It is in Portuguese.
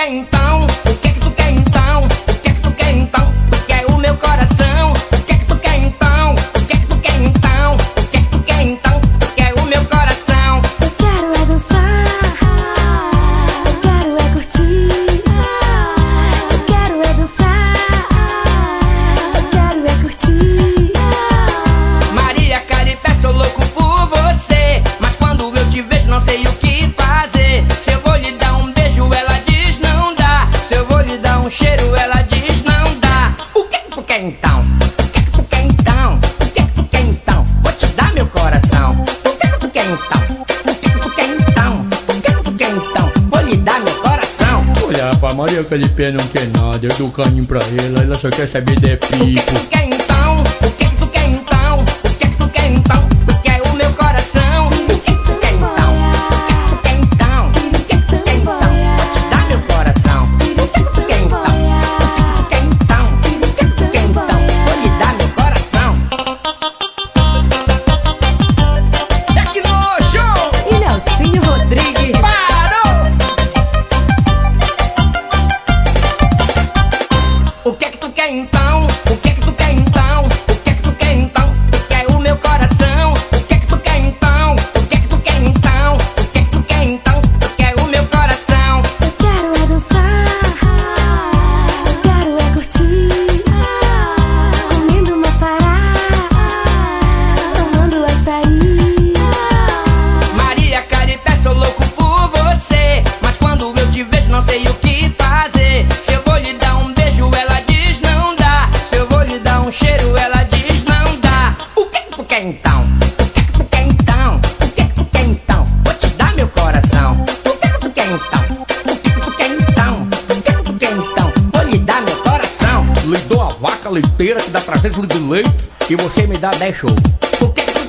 quer então? O que é que tu quer então? O que é que tu quer então? Tu quer o meu coração? O que é que tu quer então? O que é que tu quer então? O que é que tu quer então? Tu quer o meu coração? Eu quero é dançar, eu quero é curtir, eu quero é dançar, eu quero é curtir. Maria Caripé, sou louco por você, mas quando eu te vejo não sei o que fazer. Se eu vou lhe dar um beijo, ela diz não dá. Se eu vou lhe dar um cheiro, ela diz não dá. O que é que tu quer então? O que é que tu quer então? O que é que tu quer então? Vou te dar meu coração. O que é que tu quer então? O que é que tu quer então? O que é que tu quer então? Vou lhe dar meu coração. Olha, rapaz, Maria Caripé não quer nada. Eu dou carinho pra ela só quer saber de O que é que pipo. tu quer então? O que é que tu quer então? O que é que tu quer então? Tu quer o meu coração? O que é que tu quer então? O que é que tu quer então? O que é que tu quer então? Vou te dar meu coração. O que é que tu quer então? O que é que tu quer então? O que é que tu quer então? Vou lhe dar meu coração. Tecnoshow! E Nelsinho Rodrigues. Parou! O que é que tu quer então? O que é que tu quer então? O que é que tu quer então? Tu quer o meu coração? O que é que tu quer então? O que é que tu quer então? O que é que tu quer então? Tu quer o meu coração? Eu quero é dançar, eu quero é curtir, comendo uma pará, tomando açaí. Maria Caripé, sou louco por você, mas quando eu te vejo não sei o que fazer. Se eu vou lhe dar um beijo, ela diz não dá. Se eu vou lhe dar um cheiro, ela diz não dá. O que é que tu quer então? O que é que tu quer então? O que é que tu quer então? Vou te dar meu coração. O que é que tu quer então? O que é que tu quer então? O que é que tu quer então? Vou lhe dar meu coração. Lhe dou a vaca leiteira que dá 300 litros de leite e você me dá 10 shows. O que é que